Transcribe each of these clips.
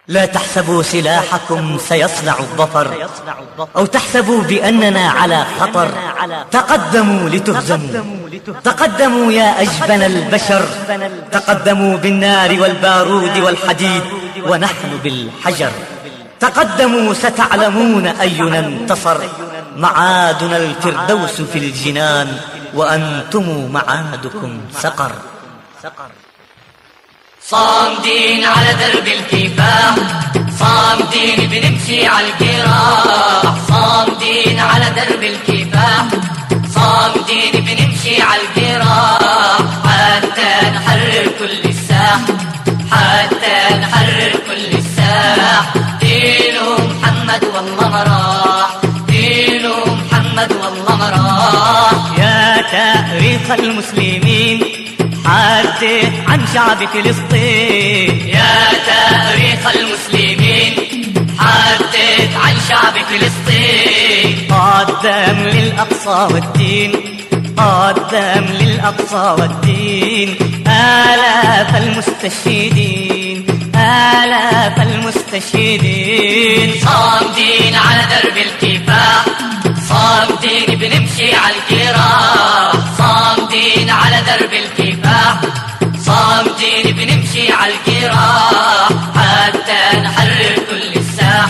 لا تحسبوا سلاحكم سيصنع الظفر، أو تحسبوا بأننا على خطر. تقدموا لتهزموا، تقدموا يا أجبن البشر، تقدموا بالنار والبارود والحديد ونحن بالحجر. تقدموا ستعلمون أينا انتصر، معادنا الفردوس في الجنان وأنتم معادكم سقر. صامدين على درب الكفاح، صامدين بنمشي على الجراح. صامدين على درب الكفاح، صامدين بنمشي على الجراح، حتى نحرر كل الساح، حتى نحرر كل الساح. دين محمد والله ما راح، دين محمد والله ما راح. يا تاريخ المسلمين حدث عن شعب فلسطين، يا تاريخ المسلمين حدث عن شعب فلسطين. قدم للأقصى والدين، قدم للأقصى والدين، آلاف المستشهدين، آلاف المستشهدين. صامدين على درب الكفاح، صامدين بنمشي على الجراح. صامدين على درب الكفاح، صامدين بنمشي على الجراح، حتى نحرر كل الساح،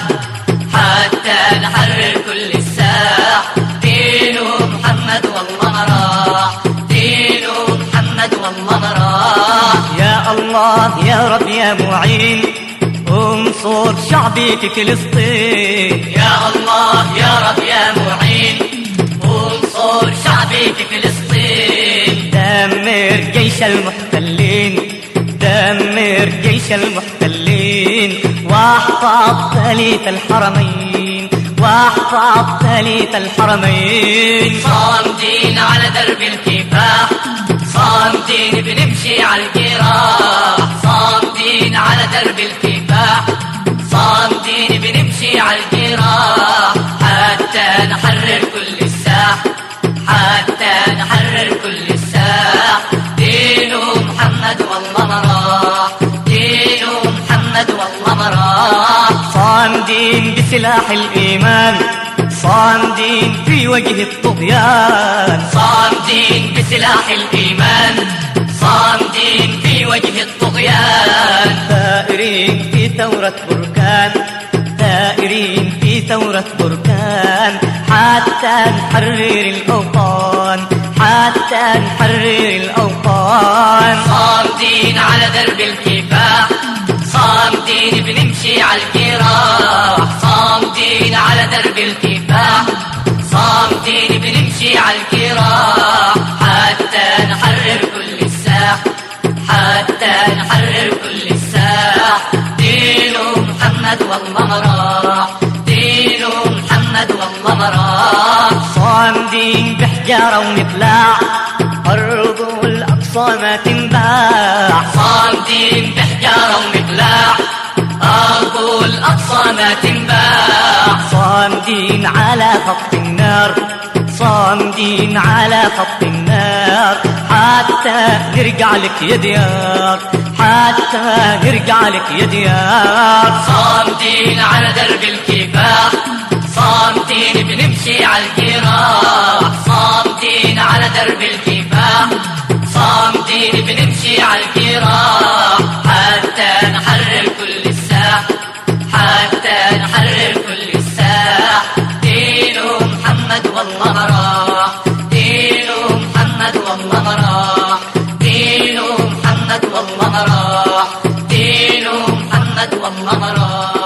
حتى نحرر كل الساح. دين محمد والله ما راح، دين محمد والله ما راح. يا الله يا رب يا معين، انصر شعبي في فلسطين. يا الله يا رب يا معين، انصر شعبي في فلسطين. دمر جيش المحتلين، دمر جيش المحتلين، واحفظ ثالث الحرمين، واحفظ ثالث الحرمين. صامدين على درب الكفاح، صامدين بنمشي على الجراح. صامدين على درب الكفاح، صامدين بنمشي على الجراح، حتى نحرر كل الساح، حتى نحرر كل الساح. دين محمد والله ما راح، دين محمد والله ما راح. صامدين بسلاح الإيمان، صامدين في وجه الطغيان، صامدين بسلاح الإيمان، صامدين في وجه الطغيان. ثائرين في ثورة بركان، ثائرين في ثورة بركان، حتى نحرر الأوطان، حتى نحرر الأوطان. صامدين على درب الكفاح، صامدين بنمشي على الجراح. صامدين على درب الكفاح، صامدين بنمشي على الجراح، حتى نحرر كل الساح، حتى نحرر كل الساح. دين محمد والله ما راح، دين محمد والله ما راح. صامدين بحجارة ونطلع، أرض الأقصى ما تنباع. صامدين بحجارة ومقلاع، أرض الأقصى ما تنباع. صامدين على خط النار، صامدين على خط النار، حتى نرجع لك يا ديار، حتى نرجع لك يا ديار. صامدين على درب الكفاح، صامدين بنمشي على الجراح. صامدين على درب الكفاح، صامدين بنمشي على الجراح، حتى نحرر كل الساح، حتى نحرر كل الساح. دين محمد والله ما راح، دين محمد والله ما راح، دين محمد والله ما راح، دين محمد والله ما راح.